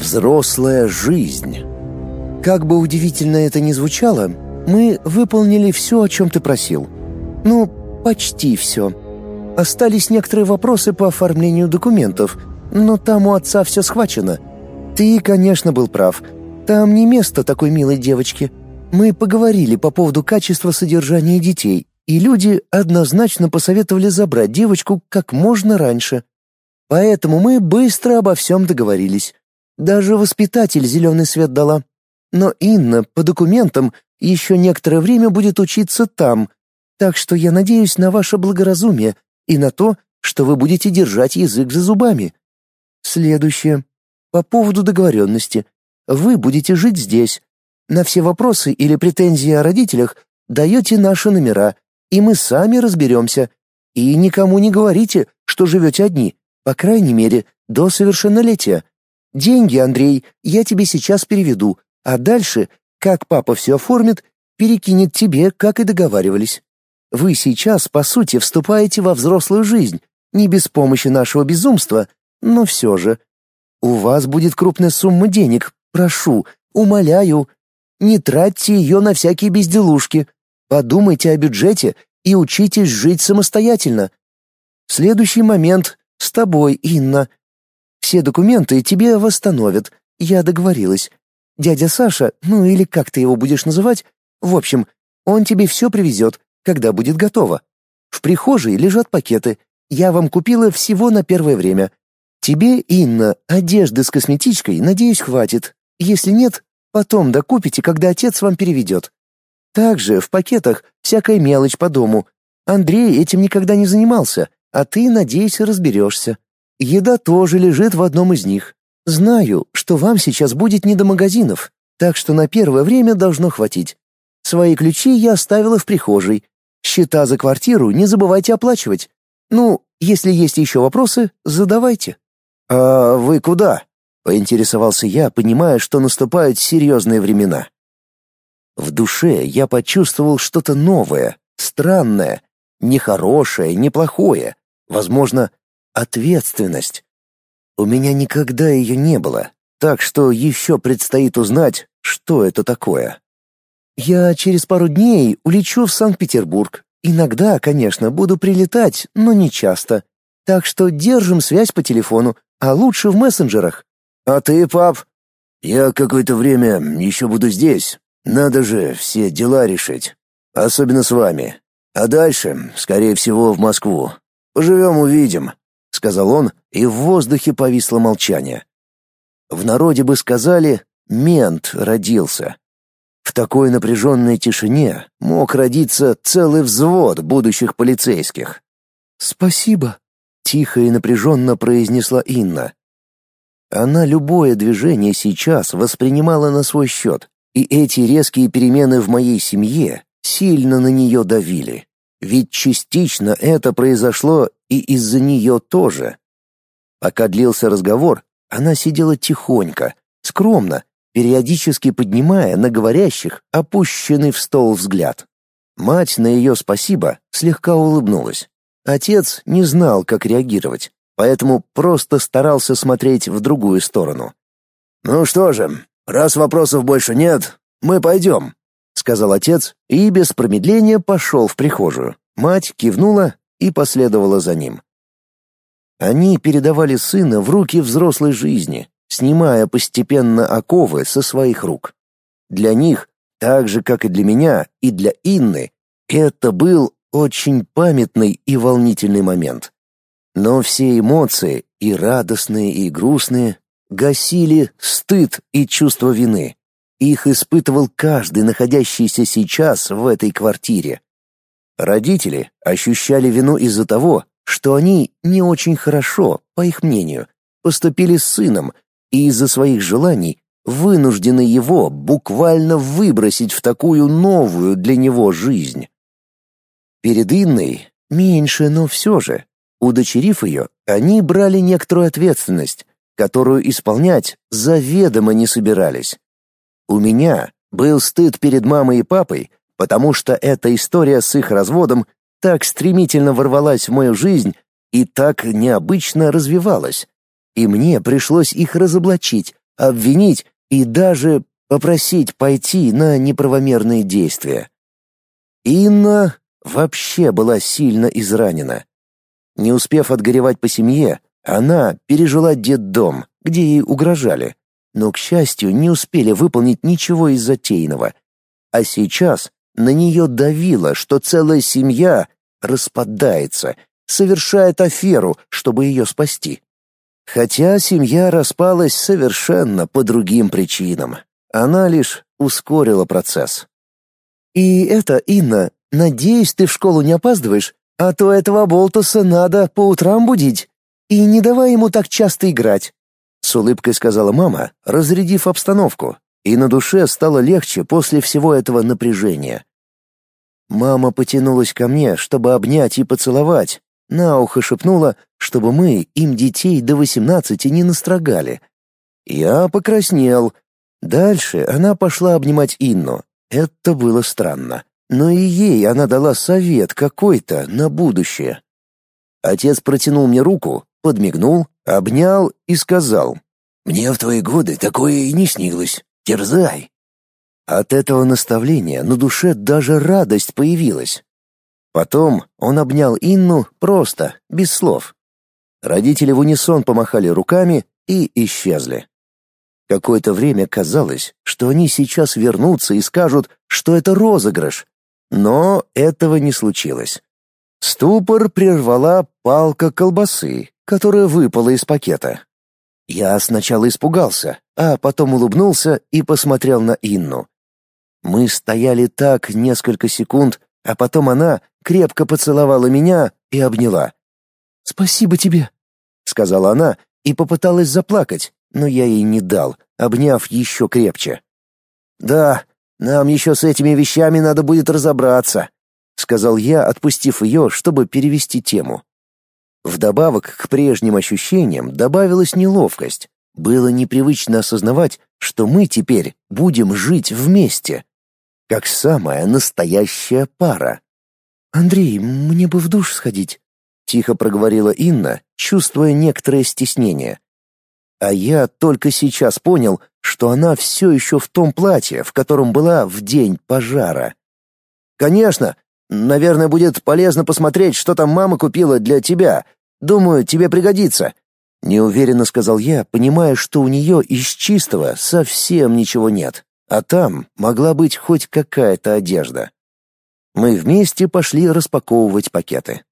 Взрослая жизнь. Как бы удивительно это ни звучало, мы выполнили все, о чем ты просил. Ну, почти все. Остались некоторые вопросы по оформлению документов, но там у отца все схвачено. Ты, конечно, был прав. Там не место такой милой девочке. Мы поговорили по поводу качества содержания детей, и люди однозначно посоветовали забрать девочку как можно раньше. Поэтому мы быстро обо всем договорились. Даже воспитатель зеленый свет дала. Но Инна по документам еще некоторое время будет учиться там, так что я надеюсь на ваше благоразумие и на то, что вы будете держать язык за зубами. Следующее. По поводу договоренности. Вы будете жить здесь. На все вопросы или претензии о родителях даете наши номера, и мы сами разберемся. И никому не говорите, что живете одни, по крайней мере, до совершеннолетия. Деньги, Андрей, я тебе сейчас переведу, а дальше, как папа все оформит, перекинет тебе, как и договаривались. Вы сейчас, по сути, вступаете во взрослую жизнь, не без помощи нашего безумства, но все же. У вас будет крупная сумма денег, прошу, умоляю. Не тратьте ее на всякие безделушки. Подумайте о бюджете и учитесь жить самостоятельно. Следующий момент с тобой, Инна. Все документы тебе восстановят, я договорилась. Дядя Саша, ну или как ты его будешь называть, в общем, он тебе все привезет, когда будет готово. В прихожей лежат пакеты. Я вам купила всего на первое время. Тебе, Инна, одежды с косметичкой, надеюсь, хватит. Если нет, потом докупите, когда отец вам переведет. Также в пакетах всякая мелочь по дому. Андрей этим никогда не занимался, а ты, надеюсь, разберешься. Еда тоже лежит в одном из них. Знаю, что вам сейчас будет не до магазинов, так что на первое время должно хватить. Свои ключи я оставила в прихожей. Счета за квартиру не забывайте оплачивать. Ну, если есть еще вопросы, задавайте. «А вы куда?» — поинтересовался я, понимая, что наступают серьезные времена. В душе я почувствовал что-то новое, странное, нехорошее, неплохое, возможно, ответственность. У меня никогда ее не было, так что еще предстоит узнать, что это такое. Я через пару дней улечу в Санкт-Петербург. Иногда, конечно, буду прилетать, но не часто. Так что держим связь по телефону, а лучше в мессенджерах. А ты, пап? Я какое-то время еще буду здесь. Надо же все дела решить. Особенно с вами. А дальше, скорее всего, в Москву. Поживем, увидим, — сказал он, и в воздухе повисло молчание. В народе бы сказали «мент родился». В такой напряженной тишине мог родиться целый взвод будущих полицейских. «Спасибо», — тихо и напряженно произнесла Инна. Она любое движение сейчас воспринимала на свой счет, и эти резкие перемены в моей семье сильно на нее давили. Ведь частично это произошло и из-за нее тоже. Пока длился разговор, она сидела тихонько, скромно, периодически поднимая на говорящих опущенный в стол взгляд. Мать на ее спасибо слегка улыбнулась. Отец не знал, как реагировать, поэтому просто старался смотреть в другую сторону. «Ну что же, раз вопросов больше нет, мы пойдем», — сказал отец и без промедления пошел в прихожую. Мать кивнула и последовала за ним. Они передавали сына в руки взрослой жизни, снимая постепенно оковы со своих рук. Для них, так же, как и для меня, и для Инны, это был очень памятный и волнительный момент. Но все эмоции, и радостные, и грустные, гасили стыд и чувство вины. Их испытывал каждый, находящийся сейчас в этой квартире. Родители ощущали вину из-за того, что они не очень хорошо, по их мнению, поступили с сыном, и из-за своих желаний вынуждены его буквально выбросить в такую новую для него жизнь. Перед Инной меньше, но все же, удочерив ее, они брали некоторую ответственность, которую исполнять заведомо не собирались. У меня был стыд перед мамой и папой, потому что эта история с их разводом так стремительно ворвалась в мою жизнь и так необычно развивалась. И мне пришлось их разоблачить, обвинить и даже попросить пойти на неправомерные действия. Инна вообще была сильно изранена. Не успев отгоревать по семье, она пережила детдом, где ей угрожали, но, к счастью, не успели выполнить ничего из затеянного. А сейчас на нее давило, что целая семья распадается, совершает аферу, чтобы ее спасти. Хотя семья распалась совершенно по другим причинам. Она лишь ускорила процесс. «И это, Инна, надеюсь, ты в школу не опаздываешь, а то этого болтуса надо по утрам будить. И не давай ему так часто играть», — с улыбкой сказала мама, разрядив обстановку, и на душе стало легче после всего этого напряжения. Мама потянулась ко мне, чтобы обнять и поцеловать, на ухо шепнула, чтобы мы им детей до 18 не настрогали. Я покраснел. Дальше она пошла обнимать Инну. Это было странно. Но и ей она дала совет какой-то на будущее. Отец протянул мне руку, подмигнул, обнял и сказал: «Мне в твои годы такое и не снилось. Дерзай». От этого наставления на душе даже радость появилась. Потом он обнял Инну просто, без слов. Родители в унисон помахали руками и исчезли. Какое-то время казалось, что они сейчас вернутся и скажут, что это розыгрыш. Но этого не случилось. Ступор прервала палка колбасы, которая выпала из пакета. Я сначала испугался, а потом улыбнулся и посмотрел на Инну. Мы стояли так несколько секунд, а потом она крепко поцеловала меня и обняла. «Спасибо тебе», — сказала она и попыталась заплакать, но я ей не дал, обняв еще крепче. «Да, нам еще с этими вещами надо будет разобраться», — сказал я, отпустив ее, чтобы перевести тему. Вдобавок к прежним ощущениям добавилась неловкость. Было непривычно осознавать, что мы теперь будем жить вместе, как самая настоящая пара. «Андрей, мне бы в душ сходить», — тихо проговорила Инна, чувствуя некоторое стеснение. А я только сейчас понял, что она все еще в том платье, в котором была в день пожара. «Конечно! Наверное, будет полезно посмотреть, что там мама купила для тебя. Думаю, тебе пригодится», — неуверенно сказал я, понимая, что у нее из чистого совсем ничего нет, а там могла быть хоть какая-то одежда. Мы вместе пошли распаковывать пакеты.